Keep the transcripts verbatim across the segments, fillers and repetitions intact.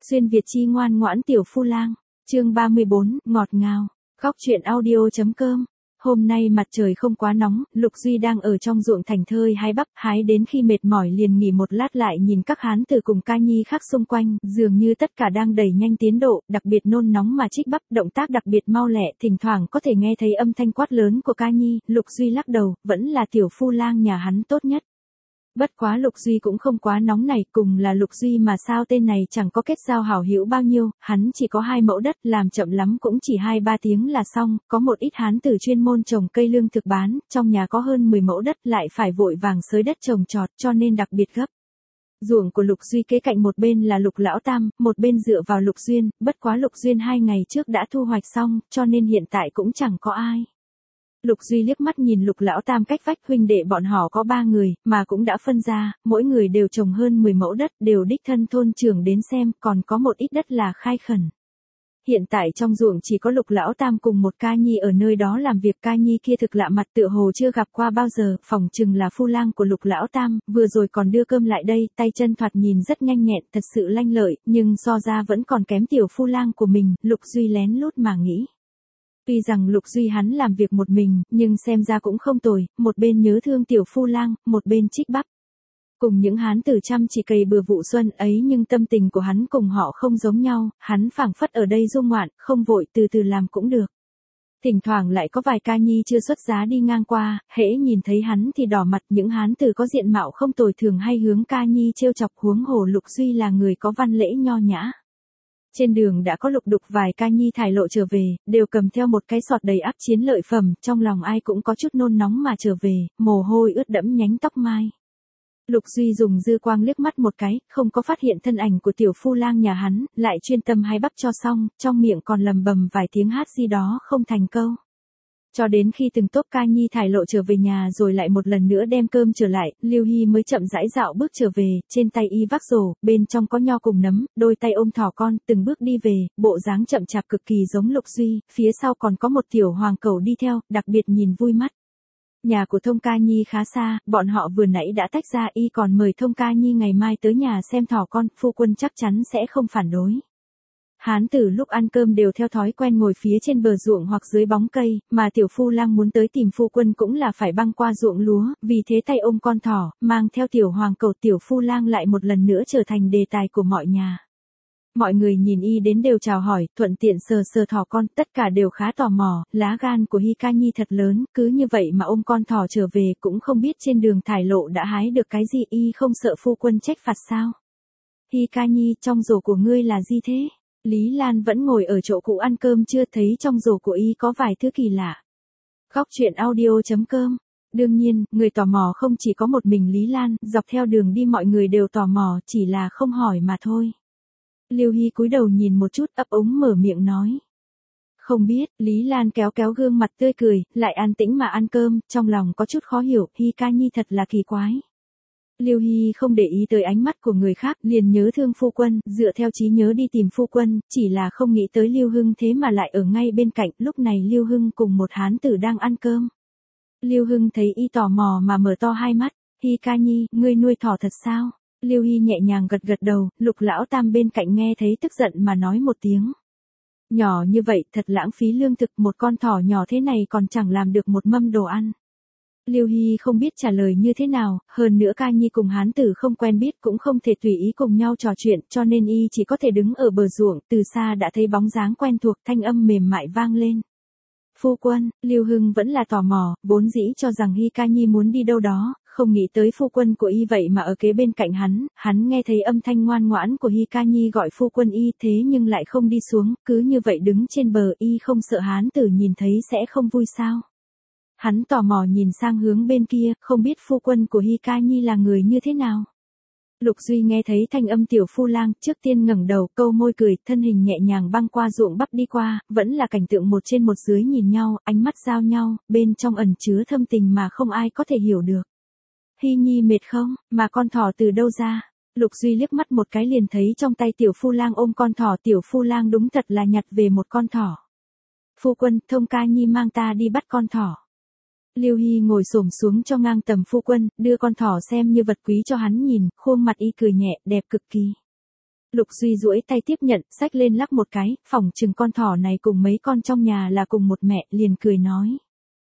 Xuyên Việt chi ngoan ngoãn tiểu phu lang, chương ba mươi bốn, ngọt ngào, khóc chuyện audio.com. Hôm nay mặt trời không quá nóng, Lục Duy đang ở trong ruộng thành thơi hái bắp, hái đến khi mệt mỏi liền nghỉ một lát lại nhìn các hán tử cùng ca nhi khác xung quanh, dường như tất cả đang đẩy nhanh tiến độ, đặc biệt nôn nóng mà trích bắp, động tác đặc biệt mau lẹ, thỉnh thoảng có thể nghe thấy âm thanh quát lớn của ca nhi, Lục Duy lắc đầu, vẫn là tiểu phu lang nhà hắn tốt nhất. Bất quá Lục Duy cũng không quá nóng này, cùng là Lục Duy mà sao tên này chẳng có kết giao hảo hữu bao nhiêu, hắn chỉ có hai mẫu đất, làm chậm lắm cũng chỉ hai ba tiếng là xong, có một ít hán tử chuyên môn trồng cây lương thực bán, trong nhà có hơn mười mẫu đất lại phải vội vàng xới đất trồng trọt cho nên đặc biệt gấp. Ruộng của Lục Duy kế cạnh một bên là Lục Lão Tam, một bên dựa vào Lục Duyên, bất quá Lục Duyên hai ngày trước đã thu hoạch xong, cho nên hiện tại cũng chẳng có ai. Lục Duy liếc mắt nhìn Lục Lão Tam cách vách, huynh đệ bọn họ có ba người, mà cũng đã phân ra, mỗi người đều trồng hơn mười mẫu đất, đều đích thân thôn trưởng đến xem, còn có một ít đất là khai khẩn. Hiện tại trong ruộng chỉ có Lục Lão Tam cùng một ca nhi ở nơi đó làm việc, ca nhi kia thực lạ mặt tựa hồ chưa gặp qua bao giờ, phỏng chừng là phu lang của Lục Lão Tam, vừa rồi còn đưa cơm lại đây, tay chân thoạt nhìn rất nhanh nhẹn, thật sự lanh lợi, nhưng so ra vẫn còn kém tiểu phu lang của mình, Lục Duy lén lút mà nghĩ. Tuy rằng Lục Duy hắn làm việc một mình, nhưng xem ra cũng không tồi, một bên nhớ thương tiểu phu lang, một bên trích bắp. Cùng những hán tử chăm chỉ cày bừa vụ xuân ấy nhưng tâm tình của hắn cùng họ không giống nhau, hắn phảng phất ở đây du ngoạn, không vội từ từ làm cũng được. Thỉnh thoảng lại có vài ca nhi chưa xuất giá đi ngang qua, hễ nhìn thấy hắn thì đỏ mặt, những hán tử có diện mạo không tồi thường hay hướng ca nhi trêu chọc, huống hồ Lục Duy là người có văn lễ nho nhã. Trên đường đã có lục đục vài ca nhi thải lộ trở về, đều cầm theo một cái sọt đầy ắp chiến lợi phẩm, trong lòng ai cũng có chút nôn nóng mà trở về, mồ hôi ướt đẫm nhánh tóc mai. Lục Duy dùng dư quang liếc mắt một cái, không có phát hiện thân ảnh của tiểu phu lang nhà hắn, lại chuyên tâm hái bắp cho xong, trong miệng còn lầm bầm vài tiếng hát gì đó không thành câu. Cho đến khi từng tốp ca nhi thải lộ trở về nhà rồi lại một lần nữa đem cơm trở lại, Lưu Hy mới chậm rãi dạo bước trở về, trên tay y vác rổ, bên trong có nho cùng nấm, đôi tay ôm thỏ con, từng bước đi về, bộ dáng chậm chạp cực kỳ giống Lục Duy, phía sau còn có một tiểu hoàng cẩu đi theo, đặc biệt nhìn vui mắt. Nhà của Thông Ca Nhi khá xa, bọn họ vừa nãy đã tách ra, y còn mời Thông Ca Nhi ngày mai tới nhà xem thỏ con, phu quân chắc chắn sẽ không phản đối. Hán tử lúc ăn cơm đều theo thói quen ngồi phía trên bờ ruộng hoặc dưới bóng cây, mà tiểu phu lang muốn tới tìm phu quân cũng là phải băng qua ruộng lúa, vì thế tay ôm con thỏ, mang theo tiểu hoàng cẩu, tiểu phu lang lại một lần nữa trở thành đề tài của mọi nhà. Mọi người nhìn y đến đều chào hỏi, thuận tiện sờ sờ thỏ con, tất cả đều khá tò mò, lá gan của Hi Ca Nhi thật lớn, cứ như vậy mà ôm con thỏ trở về, cũng không biết trên đường thải lộ đã hái được cái gì, y không sợ phu quân trách phạt sao? Hi Ca Nhi, trong rổ của ngươi là gì thế? Lý Lan vẫn ngồi ở chỗ cũ ăn cơm chưa thấy trong rổ của y có vài thứ kỳ lạ. Khóc chuyện audio.com. Đương nhiên, người tò mò không chỉ có một mình Lý Lan, dọc theo đường đi mọi người đều tò mò, chỉ là không hỏi mà thôi. Lưu Hy cúi đầu nhìn một chút, ấp úng mở miệng nói. Không biết, Lý Lan kéo kéo gương mặt tươi cười, lại an tĩnh mà ăn cơm, trong lòng có chút khó hiểu, Hi Ca Nhi thật là kỳ quái. Lưu Hy không để ý tới ánh mắt của người khác, liền nhớ thương phu quân, dựa theo trí nhớ đi tìm phu quân, chỉ là không nghĩ tới Lưu Hưng thế mà lại ở ngay bên cạnh, lúc này Lưu Hưng cùng một hán tử đang ăn cơm. Lưu Hưng thấy y tò mò mà mở to hai mắt, Hi Ca Nhi, ngươi nuôi thỏ thật sao? Lưu Hy nhẹ nhàng gật gật đầu, Lục Lão Tam bên cạnh nghe thấy tức giận mà nói một tiếng. Nhỏ như vậy, thật lãng phí lương thực, một con thỏ nhỏ thế này còn chẳng làm được một mâm đồ ăn. Lưu Hy không biết trả lời như thế nào, hơn nữa ca nhi cùng hán tử không quen biết cũng không thể tùy ý cùng nhau trò chuyện, cho nên y chỉ có thể đứng ở bờ ruộng, từ xa đã thấy bóng dáng quen thuộc, thanh âm mềm mại vang lên. Phu quân, Lưu Hưng vẫn là tò mò, vốn dĩ cho rằng Hi Ca Nhi muốn đi đâu đó, không nghĩ tới phu quân của y vậy mà ở kế bên cạnh hắn, hắn nghe thấy âm thanh ngoan ngoãn của Hi Ca Nhi gọi phu quân y thế nhưng lại không đi xuống, cứ như vậy đứng trên bờ, y không sợ hán tử nhìn thấy sẽ không vui sao. Hắn tò mò nhìn sang hướng bên kia, không biết phu quân của Hi Ca Nhi là người như thế nào. Lục Duy nghe thấy thanh âm tiểu phu lang, trước tiên ngẩng đầu, câu môi cười, thân hình nhẹ nhàng băng qua ruộng bắp đi qua, vẫn là cảnh tượng một trên một dưới nhìn nhau, ánh mắt giao nhau, bên trong ẩn chứa thâm tình mà không ai có thể hiểu được. Hi Nhi mệt không, mà con thỏ từ đâu ra? Lục Duy liếc mắt một cái liền thấy trong tay tiểu phu lang ôm con thỏ, tiểu phu lang đúng thật là nhặt về một con thỏ. Phu quân, Thông Ca Nhi mang ta đi bắt con thỏ. Lưu Hy ngồi xổm xuống cho ngang tầm phu quân, đưa con thỏ xem như vật quý cho hắn nhìn, khuôn mặt y cười nhẹ, đẹp cực kỳ. Lục Duy duỗi tay tiếp nhận, xách lên lắc một cái, phỏng chừng con thỏ này cùng mấy con trong nhà là cùng một mẹ, liền cười nói.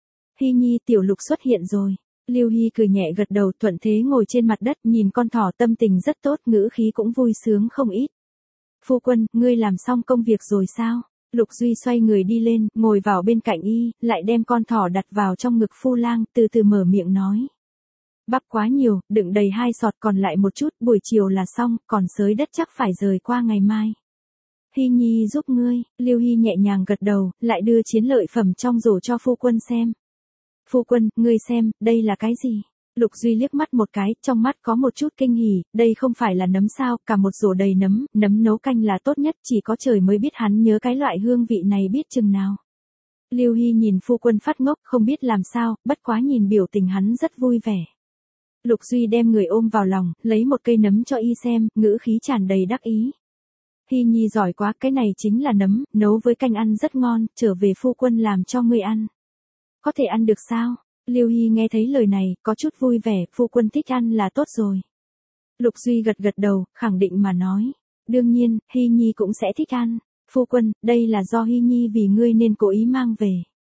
Hy Nhi, tiểu Lục xuất hiện rồi. Lưu Hy cười nhẹ gật đầu, thuận thế ngồi trên mặt đất, nhìn con thỏ tâm tình rất tốt, ngữ khí cũng vui sướng không ít. Phu quân, ngươi làm xong công việc rồi sao? Lục Duy xoay người đi lên, ngồi vào bên cạnh y, lại đem con thỏ đặt vào trong ngực Phu Lang, từ từ mở miệng nói. Bắp quá nhiều, đựng đầy hai sọt, còn lại một chút, buổi chiều là xong, còn xới đất chắc phải rời qua ngày mai. Hy Nhi giúp ngươi. Lưu Hy nhẹ nhàng gật đầu, lại đưa chiến lợi phẩm trong rổ cho phu quân xem. Phu quân, ngươi xem, đây là cái gì? Lục Duy liếc mắt một cái, trong mắt có một chút kinh hỉ, đây không phải là nấm sao, cả một rổ đầy nấm, nấm nấu canh là tốt nhất, chỉ có trời mới biết hắn nhớ cái loại hương vị này biết chừng nào. Lưu Hy nhìn phu quân phát ngốc, không biết làm sao, bất quá nhìn biểu tình hắn rất vui vẻ. Lục Duy đem người ôm vào lòng, lấy một cây nấm cho y xem, ngữ khí tràn đầy đắc ý. Hy Nhi giỏi quá, cái này chính là nấm, nấu với canh ăn rất ngon, trở về phu quân làm cho ngươi ăn. Có thể ăn được sao? Lưu Hy nghe thấy lời này, có chút vui vẻ, phu quân thích ăn là tốt rồi. Lục Duy gật gật đầu, khẳng định mà nói. Đương nhiên, Hy Nhi cũng sẽ thích ăn. Phu quân, đây là do Hy Nhi vì ngươi nên cố ý mang về.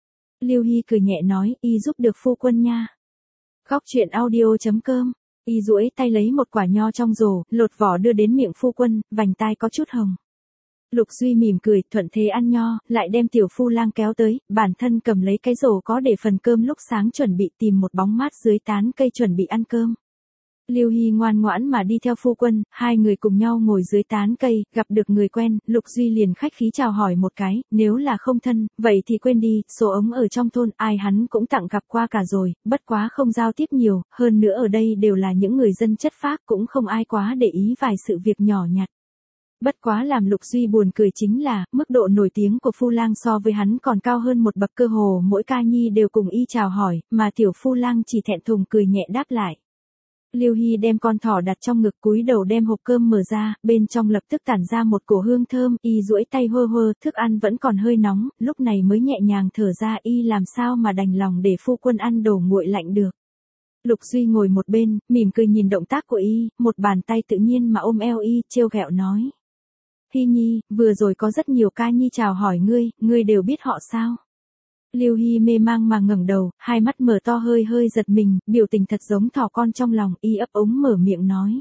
Lưu Hy cười nhẹ nói, y giúp được phu quân nha. Góc truyện audio chấm com. Y duỗi tay lấy một quả nho trong rổ, lột vỏ đưa đến miệng phu quân, vành tai có chút hồng. Lục Duy mỉm cười, thuận thế ăn nho, lại đem tiểu Phu Lang kéo tới, bản thân cầm lấy cái rổ có để phần cơm lúc sáng chuẩn bị tìm một bóng mát dưới tán cây chuẩn bị ăn cơm. Lưu Hy ngoan ngoãn mà đi theo phu quân, hai người cùng nhau ngồi dưới tán cây, gặp được người quen, Lục Duy liền khách khí chào hỏi một cái, nếu là không thân, vậy thì quên đi, số ống ở trong thôn, ai hắn cũng tặng gặp qua cả rồi, bất quá không giao tiếp nhiều, hơn nữa ở đây đều là những người dân chất phác, cũng không ai quá để ý vài sự việc nhỏ nhặt. Bất quá làm Lục Duy buồn cười chính là, mức độ nổi tiếng của Phu Lang so với hắn còn cao hơn một bậc, cơ hồ mỗi ca nhi đều cùng y chào hỏi, mà tiểu Phu Lang chỉ thẹn thùng cười nhẹ đáp lại. Lưu Hy đem con thỏ đặt trong ngực, cúi đầu đem hộp cơm mở ra, bên trong lập tức tản ra một cổ hương thơm, y duỗi tay hơ hơ, thức ăn vẫn còn hơi nóng, lúc này mới nhẹ nhàng thở ra, y làm sao mà đành lòng để phu quân ăn đồ nguội lạnh được. Lục Duy ngồi một bên, mỉm cười nhìn động tác của y, một bàn tay tự nhiên mà ôm eo y, trêu ghẹo nói. Hy Nhi, vừa rồi có rất nhiều ca nhi chào hỏi ngươi, ngươi đều biết họ sao? Lưu Hy mê mang mà ngẩng đầu, hai mắt mở to hơi hơi giật mình, biểu tình thật giống thỏ con trong lòng, y ấp ống mở miệng nói.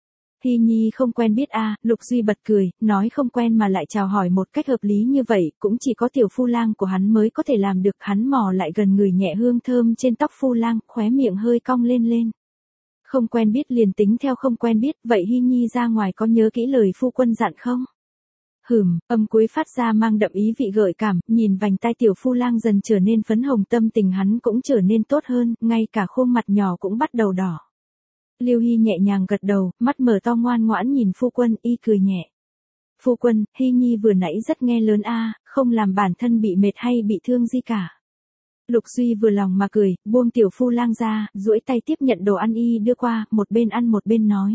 Hy Nhi không quen biết a. À, Lục Duy bật cười, nói không quen mà lại chào hỏi một cách hợp lý như vậy, cũng chỉ có tiểu Phu Lang của hắn mới có thể làm được, hắn mò lại gần người nhẹ hương thơm trên tóc Phu Lang, khóe miệng hơi cong lên lên. Không quen biết liền tính theo không quen biết, vậy Hy Nhi ra ngoài có nhớ kỹ lời phu quân dặn không? Hửm, âm cuối phát ra mang đậm ý vị gợi cảm, nhìn vành tai tiểu Phu Lang dần trở nên phấn hồng, tâm tình hắn cũng trở nên tốt hơn, ngay cả khuôn mặt nhỏ cũng bắt đầu đỏ. Lưu Hy nhẹ nhàng gật đầu, mắt mở to ngoan ngoãn nhìn phu quân, y cười nhẹ. Phu quân, Hy Nhi vừa nãy rất nghe lớn a, à, không làm bản thân bị mệt hay bị thương gì cả. Lục Duy vừa lòng mà cười, buông tiểu Phu Lang ra, duỗi tay tiếp nhận đồ ăn y đưa qua, một bên ăn một bên nói.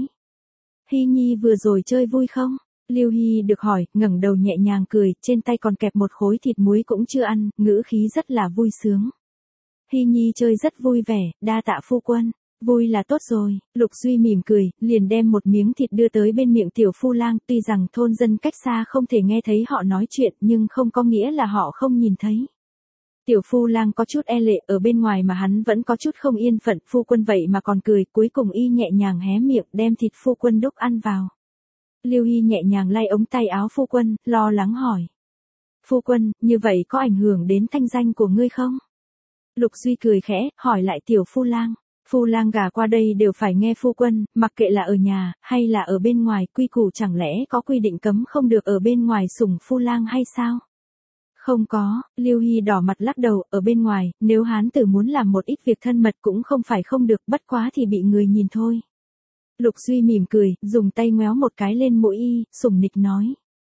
Hy Nhi vừa rồi chơi vui không? Lưu Hy được hỏi, ngẩng đầu nhẹ nhàng cười, trên tay còn kẹp một khối thịt muối cũng chưa ăn, ngữ khí rất là vui sướng. Hy Nhi chơi rất vui vẻ, đa tạ phu quân, vui là tốt rồi. Lục Duy mỉm cười, liền đem một miếng thịt đưa tới bên miệng tiểu Phu Lang, tuy rằng thôn dân cách xa không thể nghe thấy họ nói chuyện, nhưng không có nghĩa là họ không nhìn thấy. Tiểu Phu Lang có chút e lệ, ở bên ngoài mà hắn vẫn có chút không yên phận, phu quân vậy mà còn cười, cuối cùng y nhẹ nhàng hé miệng, đem thịt phu quân đúc ăn vào. Lưu Hy nhẹ nhàng lay ống tay áo phu quân, lo lắng hỏi. Phu quân, như vậy có ảnh hưởng đến thanh danh của ngươi không? Lục Duy cười khẽ, hỏi lại tiểu Phu Lang. Phu Lang gả qua đây đều phải nghe phu quân, mặc kệ là ở nhà, hay là ở bên ngoài, quy củ chẳng lẽ có quy định cấm không được ở bên ngoài sủng Phu Lang hay sao? Không có, Lưu Hy đỏ mặt lắc đầu, ở bên ngoài, nếu hán tử muốn làm một ít việc thân mật cũng không phải không được, bất quá thì bị người nhìn thôi. Lục Duy mỉm cười, dùng tay ngoéo một cái lên mũi y, sủng nịch nói.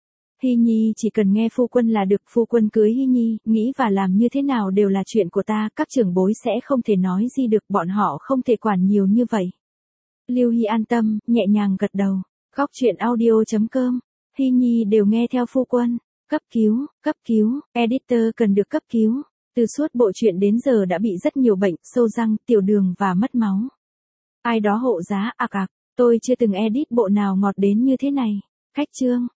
Hy Nhi chỉ cần nghe phu quân là được, phu quân cưới Hy Nhi, nghĩ và làm như thế nào đều là chuyện của ta, các trưởng bối sẽ không thể nói gì được, bọn họ không thể quản nhiều như vậy. Lưu Hy an tâm, nhẹ nhàng gật đầu. Góc truyện audio chấm com. Hy Nhi đều nghe theo phu quân. Cấp cứu, cấp cứu, editor cần được cấp cứu. Từ suốt bộ truyện đến giờ đã bị rất nhiều bệnh, sâu răng, tiểu đường và mất máu. Ai đó hộ giá, ạc ạc, tôi chưa từng edit bộ nào ngọt đến như thế này. Khách chương